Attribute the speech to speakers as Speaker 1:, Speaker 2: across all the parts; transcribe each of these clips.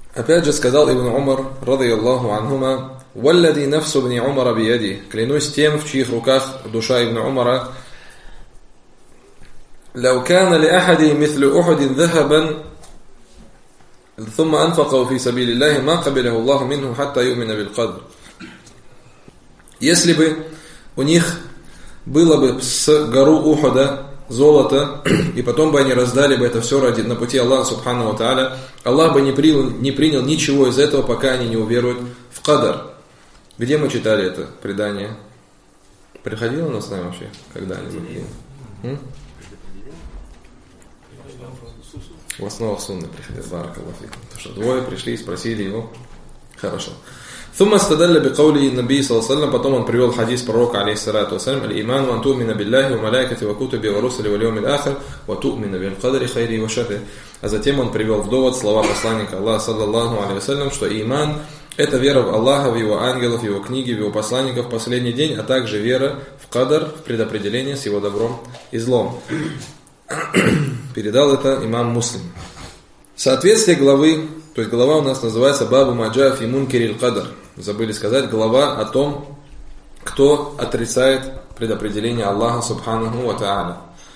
Speaker 1: Опять же сказал Ибн Умар, радийаллаху анхума, «Валлади нафсу бни Умара бияди», клянусь тем, в чьих руках душа Ибн Умара, «Лау кана ли ахади мithlu ухадин захабан, thumма анфакау фи сабили Аллахи, ма кабилаху Аллаху минху, хатта юмина бил кадр». Если бы у них было бы с гору Ухуда золото, и потом бы они раздали бы это все на пути Аллаха Субхану ва Тааля, Аллах бы не принял ничего из этого, пока они не уверуют в кадар. Где мы читали это предание? Приходило у нас с нами вообще когда-нибудь? В основах сунны приходят. Баракаллаху фикум. Потому что двое пришли и спросили его. Хорошо. ثم استدل بقوله النبي صلى الله عليه وسلم, потом он привел хадис пророка алейхиссалату вассалям, الإيمان وأن تؤمن بالله وملائكته وكتبه ورسله واليوم الآخر وتؤمن بالقدر خيره وشره. А затем он привел в довод слова посланника Аллаха саллаллаху алейхи вассалям, что иман — это вера в Аллаха, в его ангелов, в его книги, в его посланников в последний день, а также вера в кадар, в предопределение с его добром и злом. Передал это имам Муслим. Соответствие главы, то есть глава у нас называется Бабу Маджа фи мункирил кадар. Забыли сказать, глава о том, кто отрицает предопределение Аллаха Субханаху ва Тааля.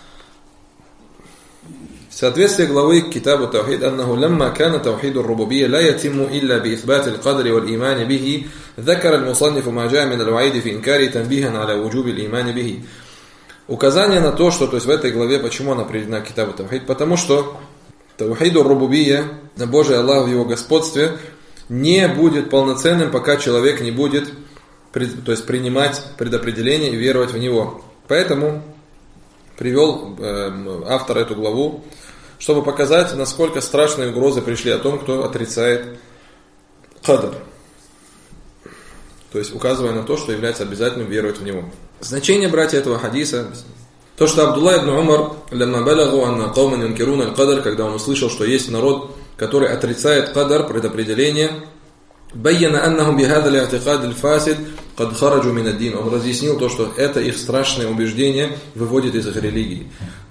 Speaker 1: Соответствие главы к китабу Таухид, аннаху лямма кана таухиду рубубия ла ятимму илля би ithбати al-qadri wal-имани бихи, ذكر المصنف ما جاء من الوعيد في إنكاره تنبيها على وجوب الإيمان به. Указание на то, что, то есть в этой главе, почему она приведена к китабу Таухид, потому что таухиду рубубия, Божий Аллах в его господстве, не будет полноценным, пока человек не будет, то есть принимать предопределение и веровать в него. Поэтому привел автор эту главу, чтобы показать, насколько страшные угрозы пришли о том, кто отрицает кадар. То есть указывая на то, что является обязательным веровать в него. Значение, братья, этого хадиса, то, что Абдулла ибн Умар, когда он услышал, что есть народ, который отрицает кадар, предопределение, он разъяснил то, что это их страшное убеждение выводит из их религии.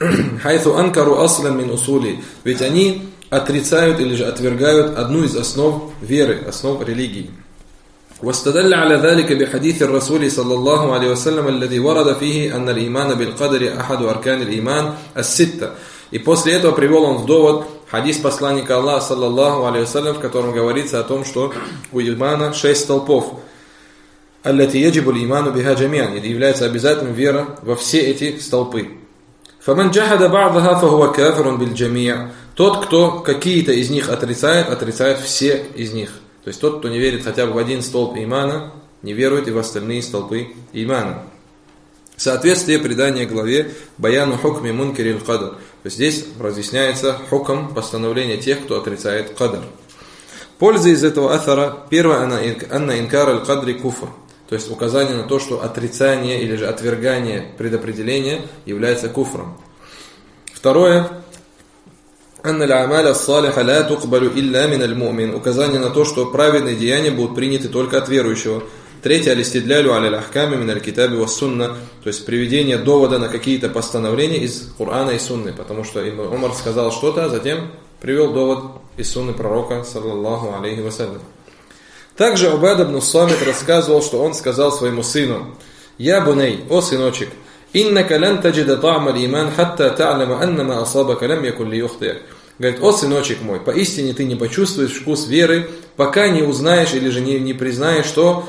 Speaker 1: Ведь они отрицают или же отвергают одну из основ веры, основ религии. واستدل على ذلك بحديث الرسول صلى الله عليه وسلم الذي ورد فيه أن الإيمان بالقدر أحد أركان الإيمان الستة. И после этого привел он в довод хадис посланника Аллаха саллаллаху алейхи вассалям, в котором говорится о том, что у имана 6 столпов. التي يجب الإيمان بها جميعا, и является обязательным вера во все эти столпы. فمن جحد بعضها فهو كافر بالجميع. Тот, кто какие-то из них отрицает все из них. То есть тот, кто не верит хотя бы в один столб имана, не верует и в остальные столпы имана. Соответствие предания главе Баяну хукми мункирил кадар. То есть здесь разъясняется хукм, постановление тех, кто отрицает кадар. Польза из этого аthара: первое, анна инкар аль-кадри куфр. То есть указание на то, что отрицание или же отвергание предопределения является куфром. Второе, анна аль-амаля ас-салиха ла туқбалу илля мин аль-му'мин. Указание на то, что праведные деяния будут приняты только от верующего. Третье, алистидлялю аля аль-ахками мин аль-китаби ва-сунна. То есть приведение довода на какие-то постановления из Корана и Сунны. Потому что Ибн Умар сказал что-то, а затем привел довод из Сунны пророка, саллаллаху алейхи вассалям. Также Убад ибн Самит рассказывал, что он сказал своему сыну: «Я буней, о сыночек, иннака лан таджида та'ма аль-иман хатта та'лама анна ма асабака лам якун лиюхтиак». Говорит: «О сыночек мой, поистине ты не почувствуешь вкус веры, пока не узнаешь или же не признаешь что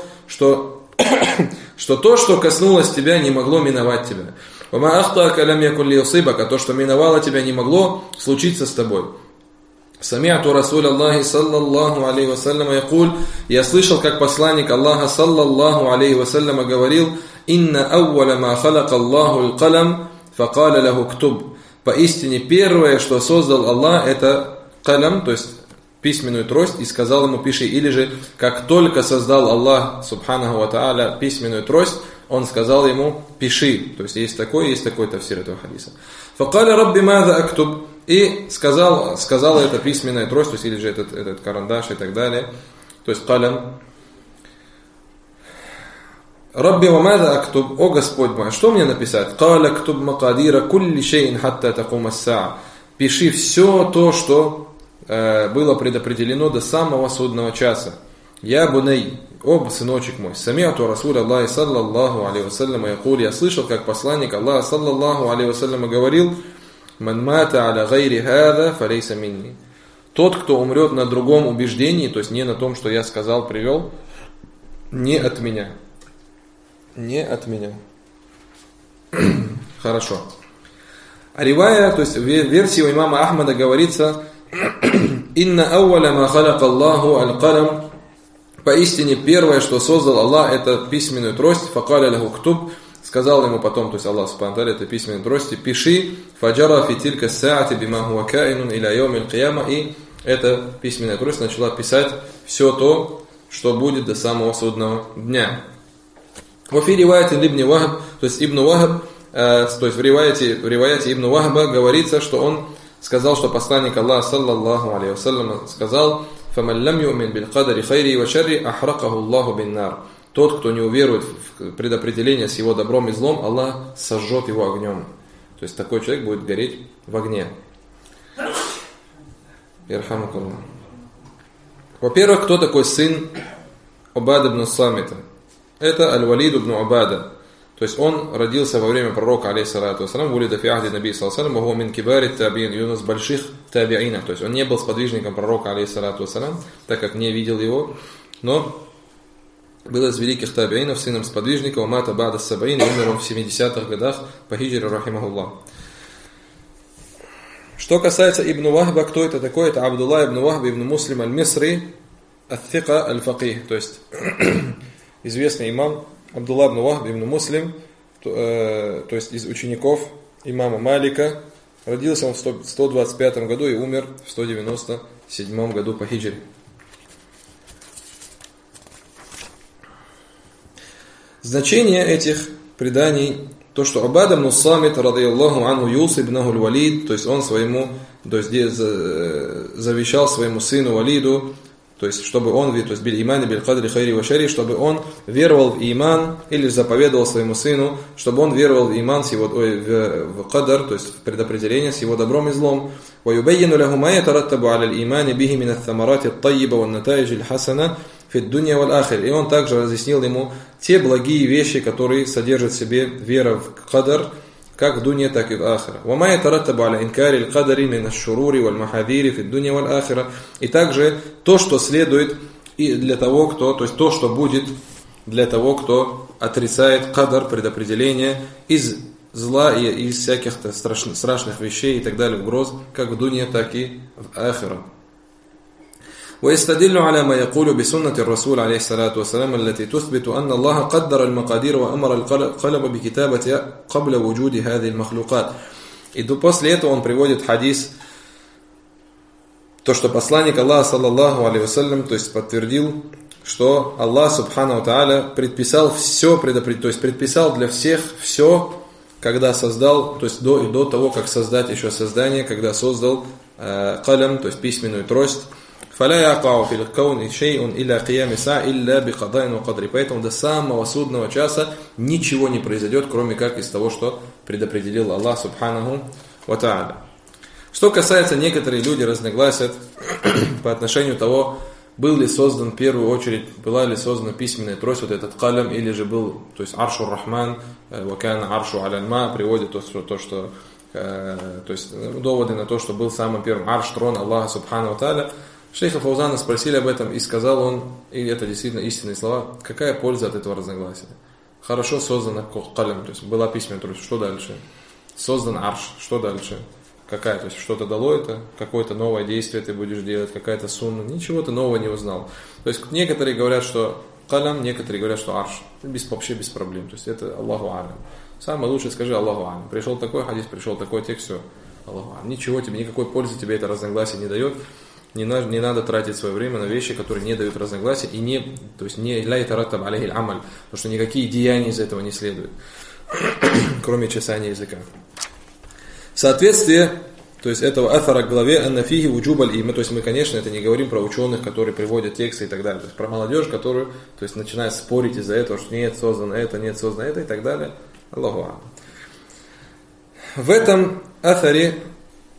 Speaker 1: то, что коснулось тебя, не могло миновать тебя. Вама ахтаака лам якун лиюсибака, то, что миновало тебя, не могло случиться с тобой». Сами'ту Расуль Аллахи саллаллаху алейхи вассалям якуль, я слышал, как посланник Аллаха саллаллаху алейхи вассалям говорил: «Инна ауаля ма халака Аллаху аль-калам, факаля лаху ктуб». Поистине первое, что создал Аллах, это калам, то есть письменную трость, и сказал ему: пиши. Или же, как только создал Аллах субханаху ва тааля письменную трость, он сказал ему: пиши. То есть есть такой тафсир этого хадиса. Факаля рабби маза актуб. И сказала эта письменная трость, то есть, или же этот карандаш и так далее, то есть калям. Рабби ва маза актуб, о Господь мой, что мне написать? Каля актуб макадира кулли шейин хатта такум ас-саа. Пиши все то, что было предопределено до самого судного часа. Я буней, о сыночек мой, самиату Расуля Аллахи саллаллаху алейхи вассаляма якуль, я слышал, как посланник Аллаха саллаллаху алейхи вассаляма говорил: ман мата аля гайри хада фалейса минни. Тот, кто умрет на другом убеждении, то есть не на том, что я сказал, привел, не от меня. Не от меня. Хорошо. А ривая, то есть в версии у имама Ахмада говорится: «Инна ауаля ма халака Аллаху аль-калам». Поистине первое, что создал Аллах, это письменную трость. Факаля лаху ктуб. Сказал ему потом, то есть Аллах субхану ва тааля, это письменной трости: пиши. Фаджара фи тилька саати бима хуа каинун иля йоумил кияма. И эта письменная трость начала писать все то, что будет до самого судного дня. Вафи риваяти ибн Вахаб, то есть Ибн Вахаб, то есть в риваяте Ибн Вахаба говорится, что он сказал, что посланник Аллаха саллаллаху алейхи вассалям сказал: «Фаман лам ю'мин бил кадари хайри ва шарри ахракаху Аллаху бин нар». Тот, кто не уверует в предопределение с его добром и злом, Аллах сожжет его огнем. То есть такой человек будет гореть в огне. Ирхамукаллах. Во-первых, кто такой сын Убада ибн Самита? Это Аль-Валид ибн Убада. То есть он родился во время пророка, алейхиссалату вассалам, вулида фи ахди наби саллаллаху алейхи вассалам, мин кибари табиин, и он из больших табиинов. То есть он не был сподвижником пророка, алейхиссалату вассалам, так как не видел его, но был из великих табиинов, сыном сподвижника, умата бада сабаин, и умер он в 70-х годах по хиджре, рахимахуллах. Что касается Ибн Вахба, кто это такой? Это Абдулла ибн Вахб ибн Муслим аль-Мисри, ат-Thика аль-Факих, то есть известный имам Абдулла ибн Вахб ибн Муслим, то есть из учеников имама Малика. Родился он в 125 году и умер в 197 году по хиджре. Значение этих преданий, то, что Убада ибн Самит, радийаллаху анху, юси ибнаху аль-Валид, то есть он завещал своему сыну Валиду, то есть чтобы он, то есть бил имани бил кадри хайри ва шарри, чтобы он веровал в иман, или заповедовал своему сыну, чтобы он веровал в иман, в кадар, то есть в предопределение с его добром и злом. Ва юбаййину лаху ма ятараттабу аля аль-имани биhi мин ат-тамарати ат-таййиба ва ан-натаидж аль-хасана фи ад-дунья вал-ахир. И он также разъяснил ему те благие вещи, которые содержат в себе вера в кадар, как в дунье, так и в ахира. وَمَا يَتَرَتَّبُ عَلَى إِنْكَارِ الْقَدَرِ مِنَ الشُّرُورِ وَالْمَحَذِيرِ فِي الدُّنْيَا وَالْآخِرَةِ. И также то, что следует и для того, кто, то есть то, что будет для того, кто отрицает кадар, предопределение, из зла и из всяких страшных вещей и так далее, угроз, как в дунье, так и в ахира. ويستدل على ما يقول بسنة الرسول عليه الصلاة والسلام التي تثبت أن الله قدر المقادير وأمر القلم بكتابة قبل وجود هذه المخلوقات. И после этого он приводит хадис, то, что посланник Аллаха саллаллаху алейхи вассалям, то есть подтвердил, что Аллах субхану ва тааля предписал все, то есть предписал для всех все, когда создал, то есть до того, как создать еще создание, когда создал калям, то есть письменную трость. فلا يقع في الكون شيء إلا قيام الساعة إلا بقضاء وقدر. Поэтому до самого судного часа ничего не произойдет, кроме как из того, что предопределил Аллах субханаху ва тааля. Что касается, некоторые люди разногласят по отношению того, был ли создан в первую очередь, была ли создана письменная трость, вот этот калям, или же был, то есть аршур рахман, вакана аршу аль-ма, приводит то, что то есть доводы на то, что был самым первым арш, трон Аллаха субханаху ва тааля. Шейха Фаузана спросили об этом, и сказал он, и это действительно истинные слова, какая польза от этого разногласия? Хорошо создана калям, то есть была письменная трость, что дальше? Создан арш, что дальше? Какая, то есть что-то дало это, какое-то новое действие ты будешь делать, какая-то сунна, ничего ты нового не узнал. То есть некоторые говорят, что калям, некоторые говорят, что арш, вообще без проблем, то есть это Аллаху алям. Самое лучшее скажи Аллаху алям. Пришел такой хадис, пришел такой текст, все, Аллаху алям. Ничего тебе, никакой пользы тебе это разногласие не дает. Не надо тратить свое время на вещи, которые не дают разногласия, и не ля ятараттаб алейхи аль-амаль, потому что никакие деяния из этого не следуют, кроме чесания языка. Соответствие, то есть этого афара к главе аннафихи уджубаль има, то есть мы, конечно, это не говорим про ученых, которые приводят тексты и так далее, то есть про молодежь, которую, то есть начинает спорить из-за этого, что нет создано это, нет создано это и так далее. Аллаху а'алам. В этом афаре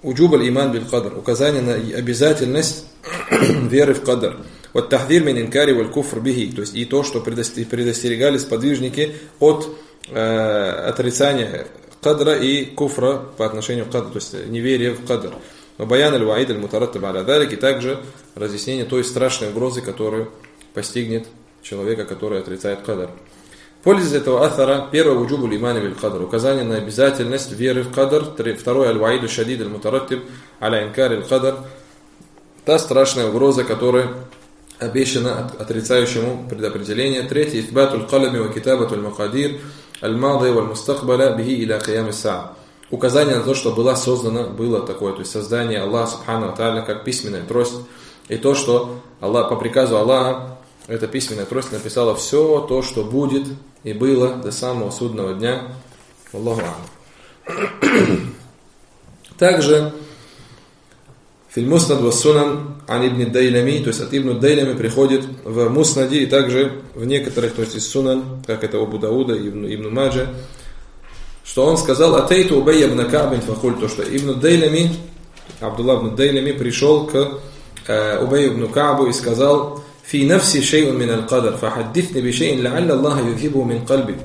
Speaker 1: уджуб аль-иман биль-кадр, указание на обязательность веры в кадр. Вот тахдир мин инкари валь куфр бихи, то есть и то, что предостерегали сподвижники от отрицания кадра и куфра по отношению к кадру, то есть неверие в кадр. Баян аль-ваид аль-мутараттаб аля далик, и также разъяснение той страшной угрозы, которую постигнет человека, который отрицает кадр. Пользуясь этого аthара, первое уджубу лимани биль кадр, указание на обязательность веры в кадр, второе аль-ваид шадид аль-мутараттаб аля инкари аль-кадр, та страшная угроза, которая обещана отрицающему предопределение. Третье ифбатуль калами ва китабатуль макадир аль-мади валь мустакбаля бихи иля киям ис-саа. Указание на то, что было такое, то есть создание Аллаха Субхану ва Тааля как письменная трость, и то, что Аллах, по приказу Аллаха, эта письменная трость написала все то, что будет и было до самого судного дня. Аллаху а'лам. Также филь муснад ва сунан ан ибн Дайлами, то есть от ибн Дайлями приходит в муснаде и также в некоторых, то есть из сунан, как это Абу Дауда, ибн Маджа, что он сказал: «Атейту Убай ибн Ка'бин факуль», то, что ибн Дайлами, Абдулла ибн Дайлами пришел к Убай ибн Ка'бу и сказал: «Фи нафси шей'ун мин аль-кадр, фахаддифни би шей'ин ла'алля Аллаха юдхибу мин кальби».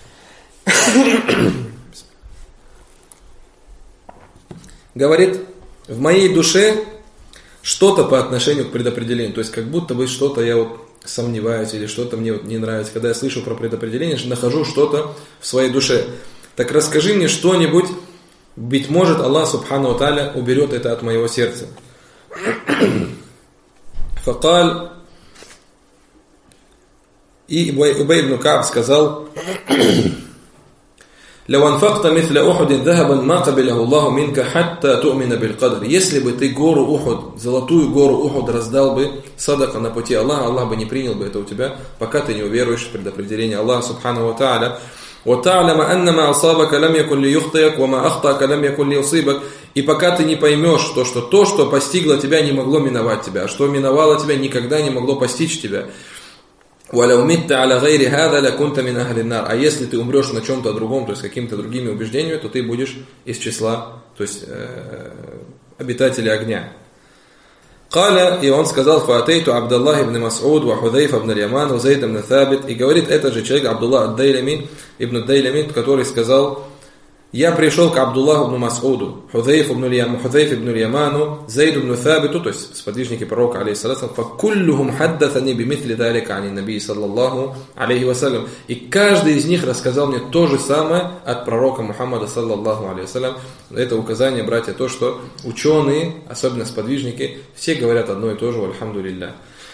Speaker 1: Говорит, в моей душе что-то по отношению к предопределению, то есть как будто бы что-то я вот сомневаюсь или что-то мне вот не нравится, когда я слышу про предопределение, нахожу что-то в своей душе. Так расскажи мне что-нибудь, быть может Аллах Субхану ва Тааля уберет это от моего сердца. Факаль, и Убай ибн Ка'б сказал: «Лау анфакта мисля Ухудин захабан ма кабилаху Аллаху минка хатта ту'мина биль кадр». Если бы ты гору Ухуд, золотую гору Ухуд раздал бы садака на пути Аллаха, Аллах бы не принял бы это у тебя, пока ты не уверуешь в предопределение Аллаха Субхану ва Тааля. وَتَعْلَمَ أَنَّمَا أَصَابَكَ لَمْ يَكُنْ لِيُخْطِئَكَ وَمَا أَخْطَأَكَ لَمْ يَكُنْ لِيُصِيبَكَ. И пока ты не поймешь то, что постигло тебя, не могло миновать тебя, а что миновало тебя, никогда не могло постичь тебя. وَلَوْ مِتَّ عَلَى غَيْرِ هَذَا لَكُنْتَ مِنْ أَهْلِ النَّارِ. А если ты умрешь на чем-то другом, то есть какими-то другими убеждениями, то ты будешь из числа, то есть обитателей огня. Каля, и он сказал: «Фаатейту Абдаллах ибн Мас'уд, ва Худайфа ибн Яман, ва Зайд ибн Тhabит». И говорит этот же человек, Абдуллах ад-Дайлями, ибн Дайлями, который сказал: «Я пришел к Абдуллаху ибн Мас'уду, Худайф ибн Яману, Зайд ибн Тhabиту», то есть сподвижники пророка, алейхиссалату, «факуллюхум хаддатани бимитли далика ани наби, саллаллаху алейхи вассалям». И каждый из них рассказал мне то же самое от пророка Мухаммада, саллаллаху алейхи вассалям. Это указание, братья, то, что ученые, особенно сподвижники, все говорят одно и то же, альхамдулиллах.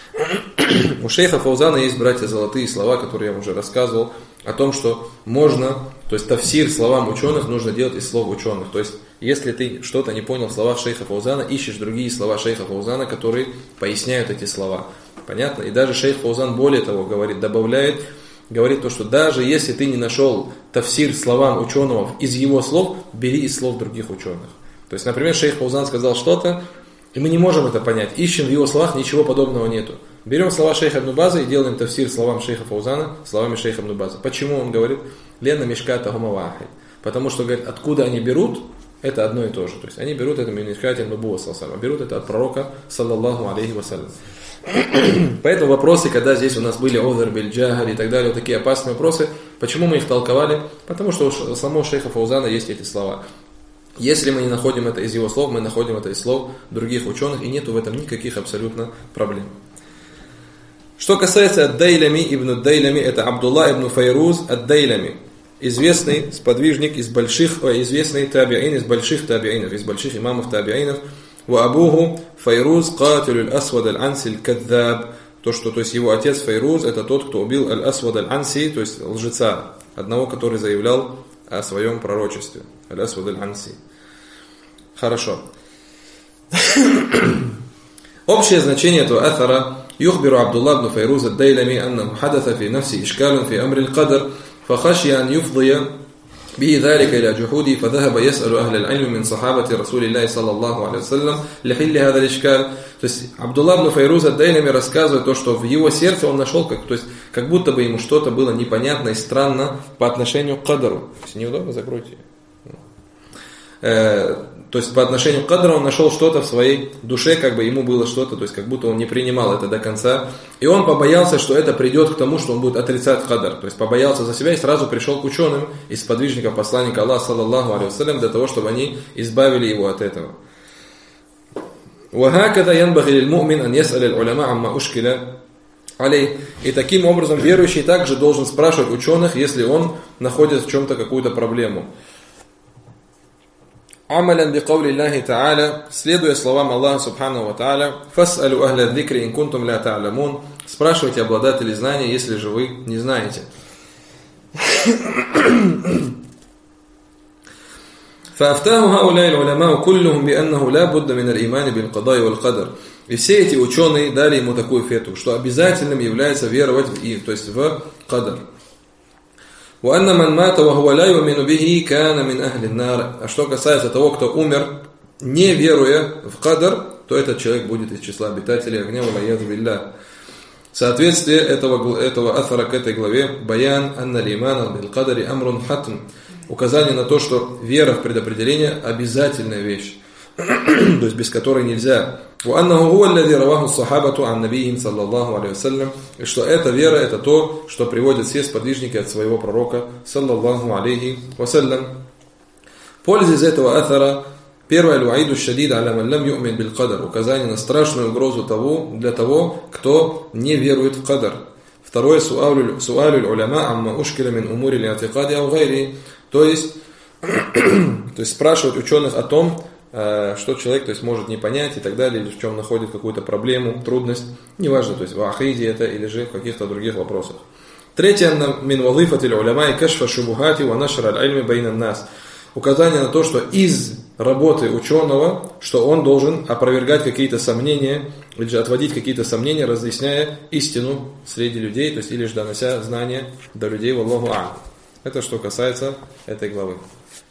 Speaker 1: У шейха Фаузана есть, братья, золотые слова, которые я уже рассказывал, о том, что можно, то есть тафсир словам ученых нужно делать из слов ученых. То есть, если ты что-то не понял в словах шейха Фаузана, ищешь другие слова шейха Фаузана, которые поясняют эти слова. Понятно? И даже шейх Фаузан более того говорит, говорит то, что даже если ты не нашел тафсир словам ученого из его слов, бери из слов других ученых. То есть, например, шейх Фаузан сказал что-то, и мы не можем это понять. Ищем в его словах, ничего подобного нету. Берем слова шейха ибн База и делаем тафсир словам шейха Фаузана, словами шейха ибн База. Почему он говорит? Лена мишката гумавахи. Потому что, говорит, откуда они берут, это одно и то же. То есть они берут это мишката нубуа саллаллаху, берут это от пророка, саллаллаху алейхи вассалям. Поэтому вопросы, когда здесь у нас были озар биль джахаль и так далее, вот такие опасные вопросы, почему мы их толковали? Потому что у самого шейха Фаузана есть эти слова. Если мы не находим это из его слов, мы находим это из слов других ученых, и нету в этом никаких абсолютно проблем. Что касается ад-Дайлями, ибн Дайлями, это Абдулла ибн Файруз ад-Дайлями, известный сподвижник известный табиин из больших табиинов, из больших имамов табиинов. Ва абуху Файруз катилю аль-Асвад аль-Анси аль-Каддаб. То есть его отец Файруз, это тот, кто убил аль-Асвад аль-Анси, то есть лжеца, одного, который заявлял о своем пророчестве. Аль-Асвад аль-Анси. Хорошо. Общее значение этого аthара: يخبر عبد الله بن فيروز الديلمي أنه حدث في نفسه إشكال في أمر القدر فخشي أن يفضي به ذلك إلى جحوده فذهب يسأل أهل العلم من صحابة رسول الله صلى الله عليه وسلم لحل هذا الإشكال. То есть Абдулла ибн Файруз ад-Дайлями рассказывает то, что в его сердце он нашел, то есть как будто бы ему что-то было непонятно и странно по отношению к кадару. Если неудобно, закройте. то есть по отношению к кадру он нашел что-то в своей душе, как бы ему было что-то, то есть как будто он не принимал это до конца. И он побоялся, что это придет к тому, что он будет отрицать кадр. То есть побоялся за себя и сразу пришел к ученым из сподвижников посланника Аллаха, саллаллаху алейхи вассалям, для того, чтобы они избавили его от этого. وهكذا ينبغي للمؤمن أن يسأل العلماء عما أشكل عليه. И таким образом верующий также должен спрашивать ученых, если он находит в чем-то какую-то проблему. عملا بقول الله تعالى, следуя словам Аллаха субхану ва тааля, فاسألوا أهل الذكر إن كنتم لا تعلمون, спрашивайте обладателей знания, если же вы не знаете. فأفتاه هؤلاء العلماء كلهم بأنه لا بد من الإيمان بالقضاء والقدر. И все эти ученые дали ему такую фетву, что обязательным является веровать в их, то есть в кадар. وأن من مات وهو لا يؤمن به كان من أهل النار. А что касается того, кто умер, не веруя в кадар, то этот человек будет из числа обитателей огня. валаяду билля. Соответствие этого афара к этой главе баян анна лимана бил кадари амрун хатм. Указание на то, что вера в предопределение обязательная вещь, то есть без которой нельзя. وأنه هو الذي رواه الصحابة عن نبيهم صلى الله عليه وسلم. И что эта вера, это то, что приводят все сподвижники от своего пророка саллаллаху алейхи вассалям. Польза из этого аthара: первое, аль-ваиду шадид аля ман лам ю'мин бил кадар, указание на страшную угрозу для того, кто не верует в кадар. Второе, суалю уляма амма ушкиля мин умури ли'атикади ау гайри, то есть спрашивать ученых о том, что человек, то есть, может не понять и так далее, или в чем находит какую-то проблему, трудность, неважно, то есть в ахиде это или же в каких-то других вопросах. Третье, мин вазифатиль уляма и кашфа шубухати ва нашр аль-ильми байнан нас, указание на то, что из работы ученого, что он должен опровергать какие-то сомнения, или же отводить какие-то сомнения, разъясняя истину среди людей, то есть или же донося знания до людей, валлаху а'лам. Это что касается этой главы.